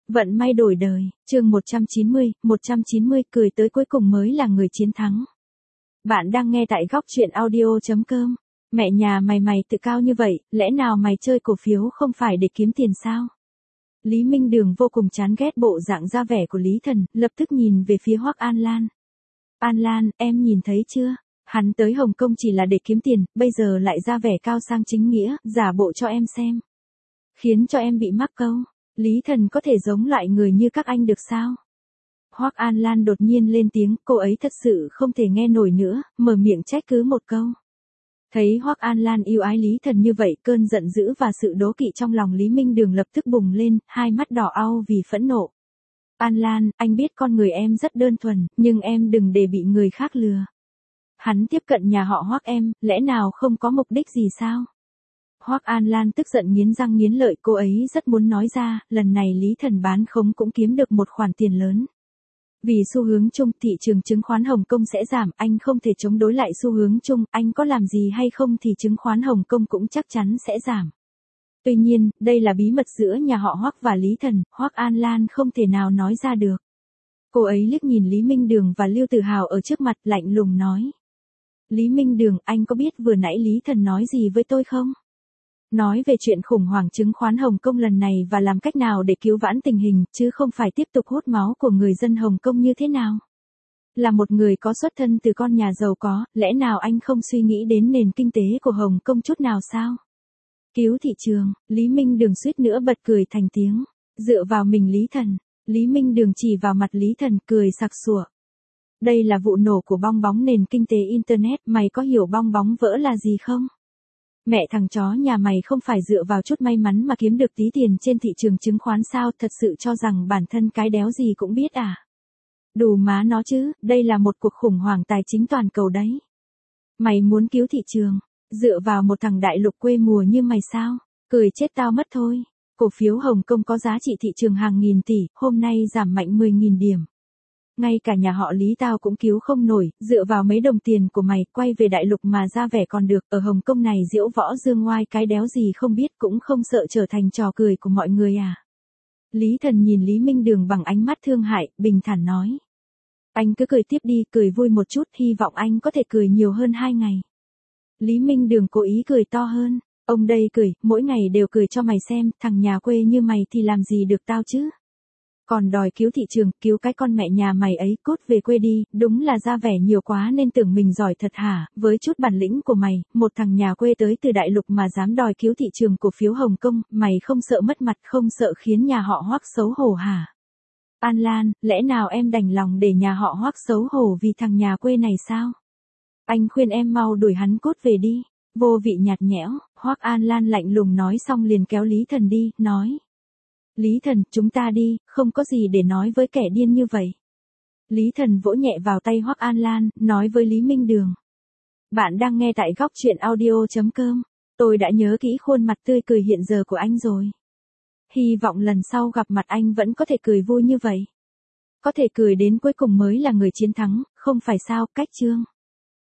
Vận may đổi đời, chương 190, cười tới cuối cùng mới là người chiến thắng. Bạn đang nghe tại góc truyện audio.com. Mẹ nhà mày tự cao như vậy, lẽ nào mày chơi cổ phiếu không phải để kiếm tiền sao? Lý Minh Đường vô cùng chán ghét bộ dạng ra vẻ của Lý Thần, lập tức nhìn về phía Hoắc An Lan. An Lan, em nhìn thấy chưa? Hắn tới Hồng Kông chỉ là để kiếm tiền, bây giờ lại ra vẻ cao sang chính nghĩa, giả bộ cho em xem. Khiến cho em bị mắc câu. Lý Thần có thể giống loại người như các anh được sao? Hoắc An Lan đột nhiên lên tiếng, cô ấy thật sự không thể nghe nổi nữa, mở miệng trách cứ một câu. Thấy Hoắc An Lan yêu ái Lý Thần như vậy, cơn giận dữ và sự đố kỵ trong lòng Lý Minh Đường lập tức bùng lên, hai mắt đỏ au vì phẫn nộ. An Lan, anh biết con người em rất đơn thuần, nhưng em đừng để bị người khác lừa. Hắn tiếp cận nhà họ Hoắc em, lẽ nào không có mục đích gì sao? Hoắc An Lan tức giận nghiến răng nghiến lợi, cô ấy rất muốn nói ra, lần này Lý Thần bán khống cũng kiếm được một khoản tiền lớn. Vì xu hướng chung, thị trường chứng khoán Hồng Kông sẽ giảm, anh không thể chống đối lại xu hướng chung, anh có làm gì hay không thì chứng khoán Hồng Kông cũng chắc chắn sẽ giảm. Tuy nhiên, đây là bí mật giữa nhà họ Hoắc và Lý Thần, Hoắc An Lan không thể nào nói ra được. Cô ấy liếc nhìn Lý Minh Đường và Lưu Tử Hào ở trước mặt, lạnh lùng nói. Lý Minh Đường, anh có biết vừa nãy Lý Thần nói gì với tôi không? Nói về chuyện khủng hoảng chứng khoán Hồng Kông lần này và làm cách nào để cứu vãn tình hình, chứ không phải tiếp tục hút máu của người dân Hồng Kông như thế nào. Là một người có xuất thân từ con nhà giàu có, lẽ nào anh không suy nghĩ đến nền kinh tế của Hồng Kông chút nào sao? Cứu thị trường, Lý Minh Đường suýt nữa bật cười thành tiếng. Dựa vào mình Lý Thần, Lý Minh Đường chỉ vào mặt Lý Thần cười sặc sụa. Đây là vụ nổ của bong bóng nền kinh tế Internet, mày có hiểu bong bóng vỡ là gì không? Mẹ thằng chó nhà mày không phải dựa vào chút may mắn mà kiếm được tí tiền trên thị trường chứng khoán sao, thật sự cho rằng bản thân cái đéo gì cũng biết à? Đủ má nó chứ, đây là một cuộc khủng hoảng tài chính toàn cầu đấy. Mày muốn cứu thị trường, dựa vào một thằng đại lục quê mùa như mày sao? Cười chết tao mất thôi. Cổ phiếu Hồng Kông có giá trị thị trường hàng nghìn tỷ, hôm nay giảm mạnh 10.000 điểm. Ngay cả nhà họ Lý tao cũng cứu không nổi, dựa vào mấy đồng tiền của mày, quay về đại lục mà ra vẻ còn được, ở Hồng Kông này diễu võ dương ngoai cái đéo gì không biết cũng không sợ trở thành trò cười của mọi người à. Lý Thần nhìn Lý Minh Đường bằng ánh mắt thương hại, bình thản nói. Anh cứ cười tiếp đi, cười vui một chút, hy vọng anh có thể cười nhiều hơn 2 ngày. Lý Minh Đường cố ý cười to hơn, ông đây cười, mỗi ngày đều cười cho mày xem, thằng nhà quê như mày thì làm gì được tao chứ. Còn đòi cứu thị trường, cứu cái con mẹ nhà mày ấy, cút về quê đi, đúng là ra vẻ nhiều quá nên tưởng mình giỏi thật hả, với chút bản lĩnh của mày, một thằng nhà quê tới từ đại lục mà dám đòi cứu thị trường cổ phiếu Hồng Kông, mày không sợ mất mặt, không sợ khiến nhà họ Hoắc xấu hổ hả? An Lan, lẽ nào em đành lòng để nhà họ Hoắc xấu hổ vì thằng nhà quê này sao? Anh khuyên em mau đuổi hắn cút về đi. Vô vị nhạt nhẽo, Hoắc An Lan lạnh lùng nói xong liền kéo Lý Thần đi, nói. Lý Thần, chúng ta đi, không có gì để nói với kẻ điên như vậy. Lý Thần vỗ nhẹ vào tay Hoắc An Lan, nói với Lý Minh Đường. Bạn đang nghe tại góc truyện audio.com. Tôi đã nhớ kỹ khuôn mặt tươi cười hiện giờ của anh rồi. Hy vọng lần sau gặp mặt anh vẫn có thể cười vui như vậy. Có thể cười đến cuối cùng mới là người chiến thắng, không phải sao, cách chương.